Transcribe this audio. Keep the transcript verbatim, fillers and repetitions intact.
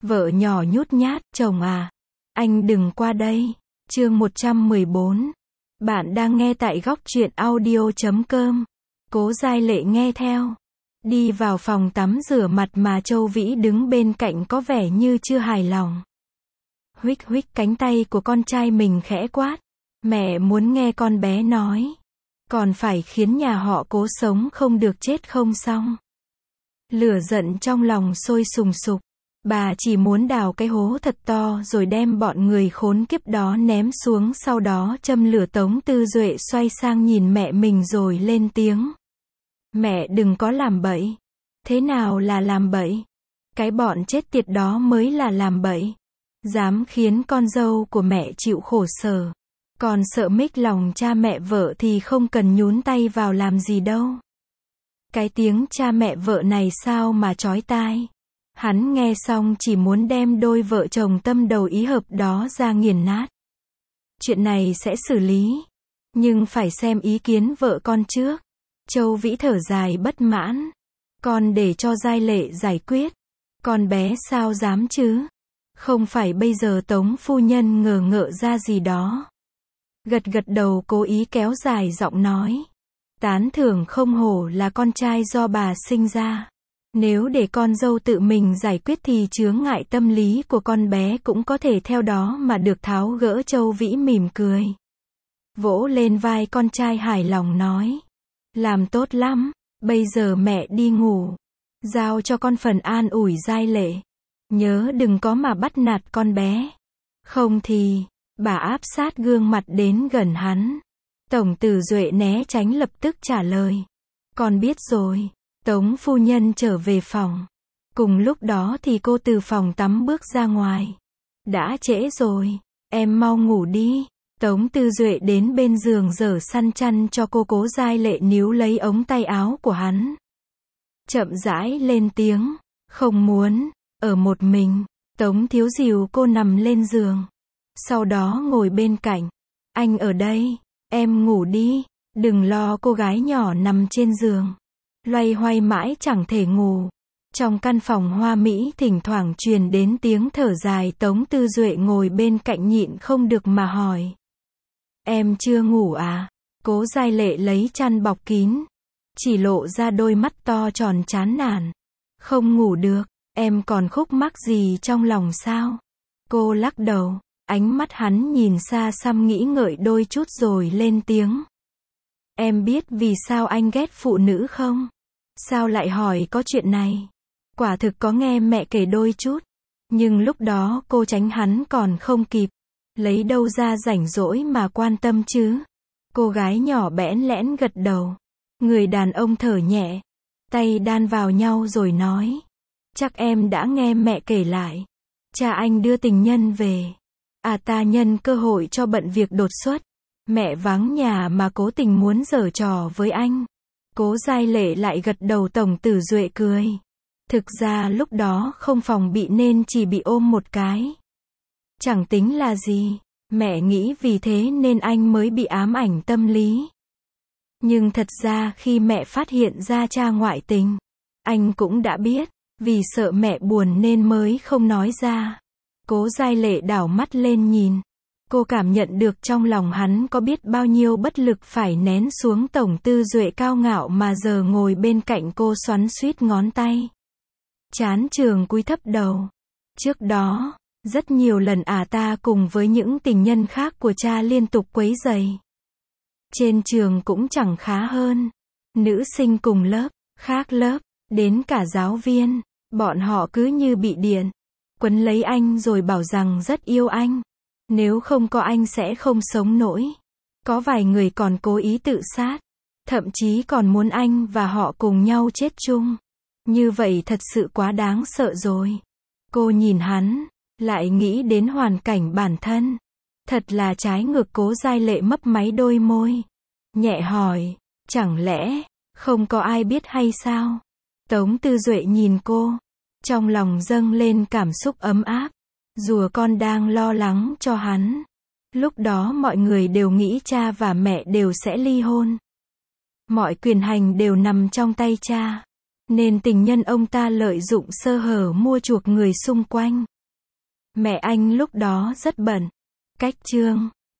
Vợ nhỏ nhút nhát, chồng à, anh đừng qua đây. Chương một trăm mười bốn. Bạn đang nghe tại góc truyện audio chấm com. Cố Giai Lệ nghe theo. Đi vào phòng tắm rửa mặt mà Châu Vĩ đứng bên cạnh có vẻ như chưa hài lòng. Huých huých cánh tay của con trai mình khẽ quát. Mẹ muốn nghe con bé nói. Còn phải khiến nhà họ Cố sống không được chết không xong. Lửa giận trong lòng sôi sùng sục. Bà chỉ muốn đào cái hố thật to rồi đem bọn người khốn kiếp đó ném xuống, sau đó châm lửa. Tống Tư Duệ xoay sang nhìn mẹ mình rồi lên tiếng. Mẹ đừng có làm bậy. Thế nào là làm bậy? Cái bọn chết tiệt đó mới là làm bậy. Dám khiến con dâu của mẹ chịu khổ sở. Còn sợ mích lòng cha mẹ vợ thì không cần nhún tay vào làm gì đâu. Cái tiếng cha mẹ vợ này sao mà chói tai. Hắn nghe xong chỉ muốn đem đôi vợ chồng tâm đầu ý hợp đó ra nghiền nát. Chuyện này sẽ xử lý. Nhưng phải xem ý kiến vợ con trước. Châu Vĩ thở dài bất mãn. Con để cho Giai Lệ giải quyết. Con bé sao dám chứ? Không phải bây giờ Tống phu nhân ngờ ngợ ra gì đó. Gật gật đầu, cố ý kéo dài giọng nói. Tán thưởng không hổ là con trai do bà sinh ra. Nếu để con dâu tự mình giải quyết thì chướng ngại tâm lý của con bé cũng có thể theo đó mà được tháo gỡ. Châu Vĩ mỉm cười. Vỗ lên vai con trai hài lòng nói. Làm tốt lắm, bây giờ mẹ đi ngủ. Giao cho con phần an ủi Giai Lệ. Nhớ đừng có mà bắt nạt con bé. Không thì, bà áp sát gương mặt đến gần hắn. Tổng Tử Duệ né tránh lập tức trả lời. Con biết rồi. Tống phu nhân trở về phòng. Cùng lúc đó thì cô từ phòng tắm bước ra ngoài. Đã trễ rồi, em mau ngủ đi. Tống Tư Duệ đến bên giường dở săn chăn cho cô. Cố Giai Lệ níu lấy ống tay áo của hắn. Chậm rãi lên tiếng. Không muốn, ở một mình. Tống thiếu dìu cô nằm lên giường. Sau đó ngồi bên cạnh. Anh ở đây, em ngủ đi. Đừng lo. Cô gái nhỏ nằm trên giường. Loay hoay mãi chẳng thể ngủ. Trong căn phòng hoa mỹ thỉnh thoảng truyền đến tiếng thở dài. Tống Tư Duệ ngồi bên cạnh nhịn không được mà hỏi. Em chưa ngủ à? Cố Giai Lệ lấy chăn bọc kín. Chỉ lộ ra đôi mắt to tròn chán nản. Không ngủ được, em còn khúc mắc gì trong lòng sao? Cô lắc đầu. Ánh mắt hắn nhìn xa xăm nghĩ ngợi đôi chút rồi lên tiếng. Em biết vì sao anh ghét phụ nữ không? Sao lại hỏi có chuyện này? Quả thực có nghe mẹ kể đôi chút. Nhưng lúc đó cô tránh hắn còn không kịp. Lấy đâu ra rảnh rỗi mà quan tâm chứ? Cô gái nhỏ bẽn lẽn gật đầu. Người đàn ông thở nhẹ. Tay đan vào nhau rồi nói. Chắc em đã nghe mẹ kể lại. Cha anh đưa tình nhân về. À ta nhân cơ hội cho bận việc đột xuất. Mẹ vắng nhà mà cố tình muốn giở trò với anh. Cố Giai Lệ lại gật đầu. Tổng Tử Duệ cười. Thực ra lúc đó không phòng bị nên chỉ bị ôm một cái. Chẳng tính là gì. Mẹ nghĩ vì thế nên anh mới bị ám ảnh tâm lý. Nhưng thật ra khi mẹ phát hiện ra cha ngoại tình, anh cũng đã biết. Vì sợ mẹ buồn nên mới không nói ra. Cố Giai Lệ đảo mắt lên nhìn. Cô cảm nhận được trong lòng hắn có biết bao nhiêu bất lực phải nén xuống. Tổng Tư Duệ cao ngạo mà giờ ngồi bên cạnh cô xoắn xuýt ngón tay. Chán trường cúi thấp đầu. Trước đó, rất nhiều lần à ta cùng với những tình nhân khác của cha liên tục quấy rầy. Trên trường cũng chẳng khá hơn. Nữ sinh cùng lớp, khác lớp, đến cả giáo viên, bọn họ cứ như bị điện. Quấn lấy anh rồi bảo rằng rất yêu anh. Nếu không có anh sẽ không sống nổi. Có vài người còn cố ý tự sát. Thậm chí còn muốn anh và họ cùng nhau chết chung. Như vậy thật sự quá đáng sợ rồi. Cô nhìn hắn, lại nghĩ đến hoàn cảnh bản thân. Thật là trái ngược. Cố Giai Lệ mấp máy đôi môi. Nhẹ hỏi, chẳng lẽ không có ai biết hay sao? Tống Tư Duệ nhìn cô. Trong lòng dâng lên cảm xúc ấm áp. Dù con đang lo lắng cho hắn. Lúc đó mọi người đều nghĩ cha và mẹ đều sẽ ly hôn. Mọi quyền hành đều nằm trong tay cha. Nên tình nhân ông ta lợi dụng sơ hở mua chuộc người xung quanh. Mẹ anh lúc đó rất bận. Cách chương